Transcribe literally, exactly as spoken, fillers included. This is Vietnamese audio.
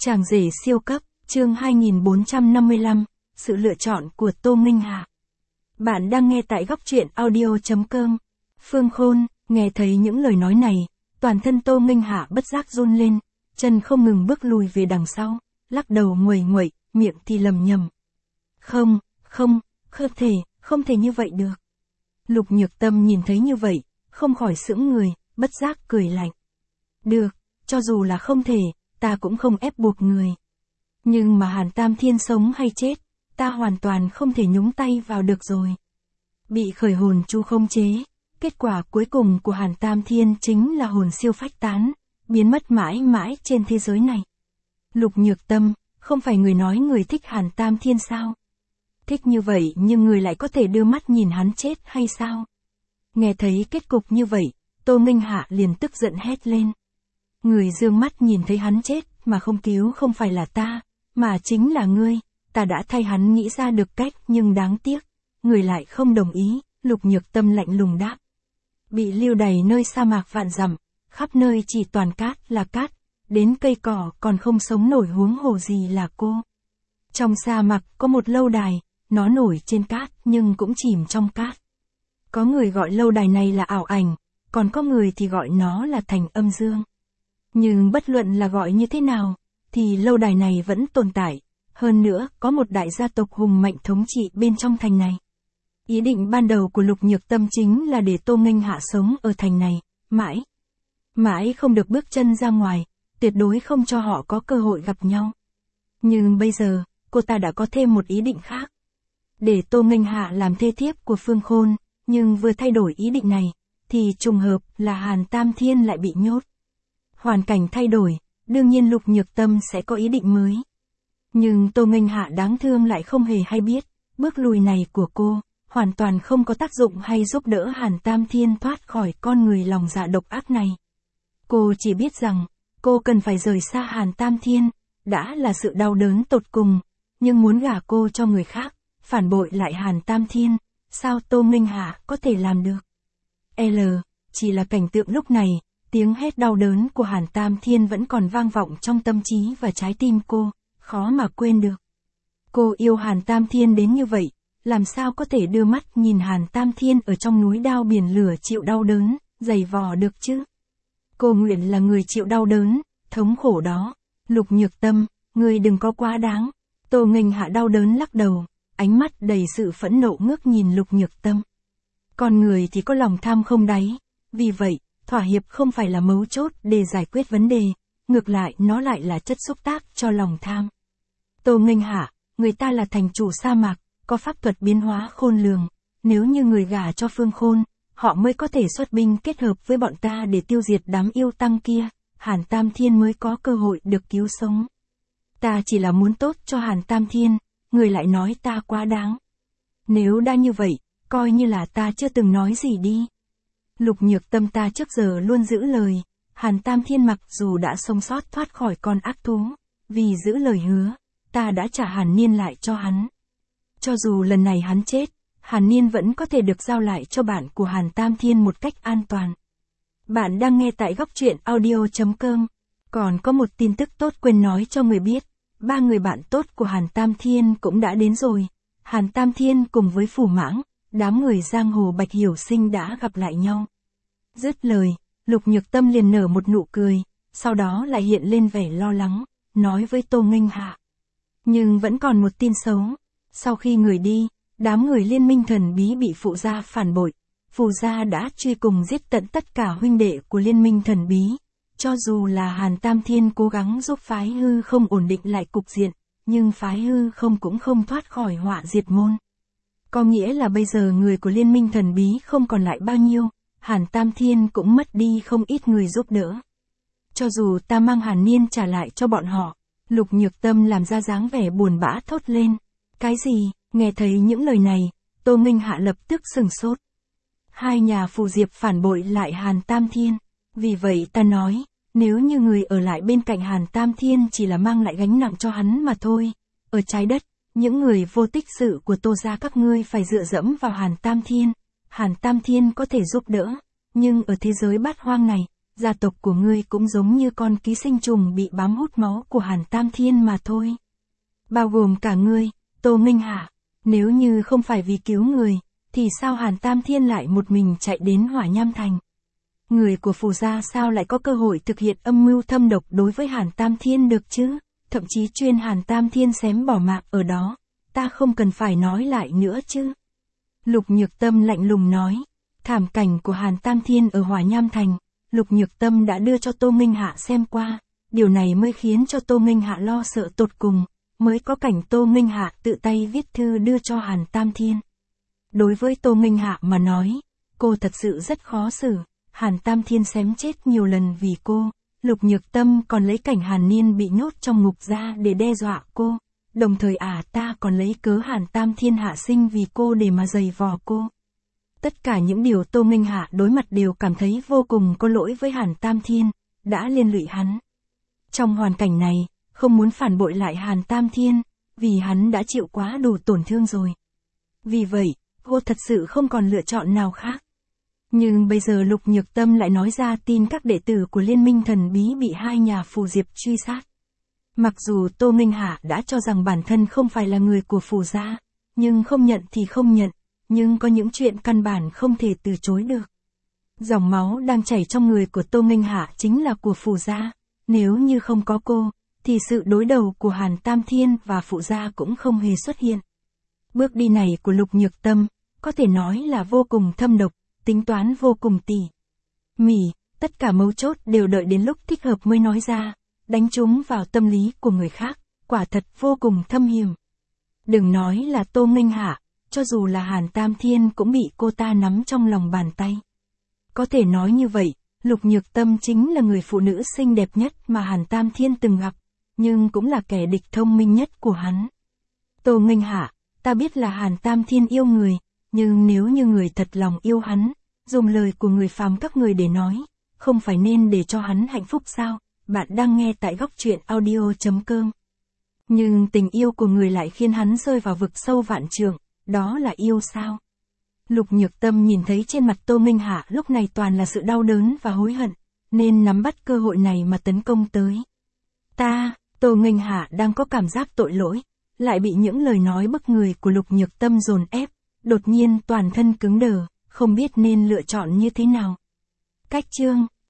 Chàng rể siêu cấp, chương hai nghìn bốn trăm năm mươi lăm, sự lựa chọn của Tô Minh Hạ. Bạn đang nghe tại góc truyện audio chấm com. Phương Khôn, nghe thấy những lời nói này, toàn thân Tô Minh Hạ bất giác run lên, chân không ngừng bước lùi về đằng sau, lắc đầu nguầy nguậy, miệng thì lầm nhầm. Không, không, không thể, không thể như vậy được. Lục Nhược Tâm nhìn thấy như vậy, không khỏi sững người, bất giác cười lạnh. Được, cho dù là không thể, ta cũng không ép buộc người. Nhưng mà Hàn Tam Thiên sống hay chết, ta hoàn toàn không thể nhúng tay vào được rồi. Bị khởi hồn chu không chế, kết quả cuối cùng của Hàn Tam Thiên chính là hồn siêu phách tán, biến mất mãi mãi trên thế giới này. Lục Nhược Tâm, không phải người nói người thích Hàn Tam Thiên sao? Thích như vậy nhưng người lại có thể đưa mắt nhìn hắn chết hay sao? Nghe thấy kết cục như vậy, Tô Minh Hạ liền tức giận hét lên. Người dương mắt nhìn thấy hắn chết mà không cứu không phải là ta, mà chính là ngươi, ta đã thay hắn nghĩ ra được cách nhưng đáng tiếc, người lại không đồng ý, Lục Nhược Tâm lạnh lùng đáp. Bị lưu đày nơi sa mạc vạn dặm, khắp nơi chỉ toàn cát là cát, đến cây cỏ còn không sống nổi huống hồ gì là cô. Trong sa mạc có một lâu đài, nó nổi trên cát nhưng cũng chìm trong cát. Có người gọi lâu đài này là ảo ảnh, còn có người thì gọi nó là thành âm dương. Nhưng bất luận là gọi như thế nào, thì lâu đài này vẫn tồn tại, hơn nữa có một đại gia tộc hùng mạnh thống trị bên trong thành này. Ý định ban đầu của Lục Nhược Tâm chính là để Tô Minh Hạ sống ở thành này, mãi, mãi không được bước chân ra ngoài, tuyệt đối không cho họ có cơ hội gặp nhau. Nhưng bây giờ, cô ta đã có thêm một ý định khác. Để Tô Minh Hạ làm thê thiếp của Phương Khôn, nhưng vừa thay đổi ý định này, thì trùng hợp là Hàn Tam Thiên lại bị nhốt. Hoàn cảnh thay đổi, đương nhiên Lục Nhược Tâm sẽ có ý định mới. Nhưng Tô Minh Hạ đáng thương lại không hề hay biết, bước lùi này của cô, hoàn toàn không có tác dụng hay giúp đỡ Hàn Tam Thiên thoát khỏi con người lòng dạ độc ác này. Cô chỉ biết rằng, cô cần phải rời xa Hàn Tam Thiên, đã là sự đau đớn tột cùng, nhưng muốn gả cô cho người khác, phản bội lại Hàn Tam Thiên, sao Tô Minh Hạ có thể làm được? L, chỉ là cảnh tượng lúc này, tiếng hét đau đớn của Hàn Tam Thiên vẫn còn vang vọng trong tâm trí và trái tim cô, khó mà quên được. Cô yêu Hàn Tam Thiên đến như vậy, làm sao có thể đưa mắt nhìn Hàn Tam Thiên ở trong núi đao biển lửa chịu đau đớn, dày vò được chứ? Cô nguyện là người chịu đau đớn, thống khổ đó. Lục Nhược Tâm, người đừng có quá đáng. Tô Minh Hạ đau đớn lắc đầu, ánh mắt đầy sự phẫn nộ ngước nhìn Lục Nhược Tâm. Con người thì có lòng tham không đáy, vì vậy, thỏa hiệp không phải là mấu chốt để giải quyết vấn đề, ngược lại nó lại là chất xúc tác cho lòng tham. Tô Minh Hạ, người ta là thành chủ sa mạc, có pháp thuật biến hóa khôn lường, nếu như người gả cho Phương Khôn, họ mới có thể xuất binh kết hợp với bọn ta để tiêu diệt đám yêu tăng kia, Hàn Tam Thiên mới có cơ hội được cứu sống. Ta chỉ là muốn tốt cho Hàn Tam Thiên, người lại nói ta quá đáng. Nếu đã như vậy, coi như là ta chưa từng nói gì đi. Lục Nhược Tâm, ta trước giờ luôn giữ lời, Hàn Tam Thiên mặc dù đã sống sót thoát khỏi con ác thú, vì giữ lời hứa, ta đã trả Hàn Niên lại cho hắn. Cho dù lần này hắn chết, Hàn Niên vẫn có thể được giao lại cho bạn của Hàn Tam Thiên một cách an toàn. Bạn đang nghe tại góc truyện audio chấm com. Còn có một tin tức tốt quên nói cho người biết, ba người bạn tốt của Hàn Tam Thiên cũng đã đến rồi. Hàn Tam Thiên cùng với Phù Mãng, đám người giang hồ Bạch Hiểu Sinh đã gặp lại nhau. Dứt lời, Lục Nhược Tâm liền nở một nụ cười, sau đó lại hiện lên vẻ lo lắng, nói với Tô Minh Hạ. Nhưng vẫn còn một tin xấu. Sau khi người đi, đám người liên minh thần bí bị Phụ gia phản bội. Phù gia đã truy cùng giết tận tất cả huynh đệ của liên minh thần bí. Cho dù là Hàn Tam Thiên cố gắng giúp phái hư không ổn định lại cục diện, nhưng phái hư không cũng không thoát khỏi họa diệt môn. Có nghĩa là bây giờ người của liên minh thần bí không còn lại bao nhiêu, Hàn Tam Thiên cũng mất đi không ít người giúp đỡ. Cho dù ta mang Hàn Niên trả lại cho bọn họ, Lục Nhược Tâm làm ra dáng vẻ buồn bã thốt lên. Cái gì? Nghe thấy những lời này, Tô Minh Hạ lập tức sừng sốt. Hai nhà Phù Diệp phản bội lại Hàn Tam Thiên. Vì vậy ta nói, nếu như người ở lại bên cạnh Hàn Tam Thiên chỉ là mang lại gánh nặng cho hắn mà thôi. Ở trái đất, những người vô tích sự của Tô gia các ngươi phải dựa dẫm vào Hàn Tam Thiên. Hàn Tam Thiên có thể giúp đỡ, nhưng ở thế giới bát hoang này, gia tộc của ngươi cũng giống như con ký sinh trùng bị bám hút máu của Hàn Tam Thiên mà thôi. Bao gồm cả ngươi, Tô Minh Hạ. Nếu như không phải vì cứu người, thì sao Hàn Tam Thiên lại một mình chạy đến Hỏa Nham Thành? Người của Phù gia sao lại có cơ hội thực hiện âm mưu thâm độc đối với Hàn Tam Thiên được chứ? Thậm chí chuyên Hàn Tam Thiên xém bỏ mạng ở đó, ta không cần phải nói lại nữa chứ. Lục Nhược Tâm lạnh lùng nói, thảm cảnh của Hàn Tam Thiên ở Hỏa Nham Thành, Lục Nhược Tâm đã đưa cho Tô Minh Hạ xem qua, điều này mới khiến cho Tô Minh Hạ lo sợ tột cùng, mới có cảnh Tô Minh Hạ tự tay viết thư đưa cho Hàn Tam Thiên. Đối với Tô Minh Hạ mà nói, cô thật sự rất khó xử, Hàn Tam Thiên xém chết nhiều lần vì cô, Lục Nhược Tâm còn lấy cảnh Hàn Niên bị nhốt trong ngục ra để đe dọa cô, đồng thời à ta còn lấy cớ Hàn Tam Thiên hạ sinh vì cô để mà giày vò cô. Tất cả những điều Tô Minh Hạ đối mặt đều cảm thấy vô cùng có lỗi với Hàn Tam Thiên, đã liên lụy hắn. Trong hoàn cảnh này, không muốn phản bội lại Hàn Tam Thiên, vì hắn đã chịu quá đủ tổn thương rồi. Vì vậy, cô thật sự không còn lựa chọn nào khác. Nhưng bây giờ Lục Nhược Tâm lại nói ra tin các đệ tử của Liên minh thần bí bị hai nhà Phù Diệp truy sát. Mặc dù Tô Minh Hạ đã cho rằng bản thân không phải là người của Phù gia, nhưng không nhận thì không nhận, nhưng có những chuyện căn bản không thể từ chối được. Dòng máu đang chảy trong người của Tô Minh Hạ chính là của Phù gia, nếu như không có cô, thì sự đối đầu của Hàn Tam Thiên và Phù gia cũng không hề xuất hiện. Bước đi này của Lục Nhược Tâm, có thể nói là vô cùng thâm độc, tính toán vô cùng tỉ mỉ, tất cả mấu chốt đều đợi đến lúc thích hợp mới nói ra, đánh trúng vào tâm lý của người khác, quả thật vô cùng thâm hiểm. Đừng nói là Tô Minh Hạ, cho dù là Hàn Tam Thiên cũng bị cô ta nắm trong lòng bàn tay. Có thể nói như vậy, Lục Nhược Tâm chính là người phụ nữ xinh đẹp nhất mà Hàn Tam Thiên từng gặp, nhưng cũng là kẻ địch thông minh nhất của hắn. Tô Minh Hạ, ta biết là Hàn Tam Thiên yêu người, nhưng nếu như người thật lòng yêu hắn, dùng lời của người phàm các người để nói, không phải nên để cho hắn hạnh phúc sao? Bạn đang nghe tại góc truyện audio chấm com. Nhưng tình yêu của người lại khiến hắn rơi vào vực sâu vạn trượng, đó là yêu sao? Lục Nhược Tâm nhìn thấy trên mặt Tô Minh Hạ lúc này toàn là sự đau đớn và hối hận, nên nắm bắt cơ hội này mà tấn công tới. Ta, Tô Minh Hạ đang có cảm giác tội lỗi, lại bị những lời nói bức người của Lục Nhược Tâm dồn ép, đột nhiên toàn thân cứng đờ, không biết nên lựa chọn như thế nào. Cách chương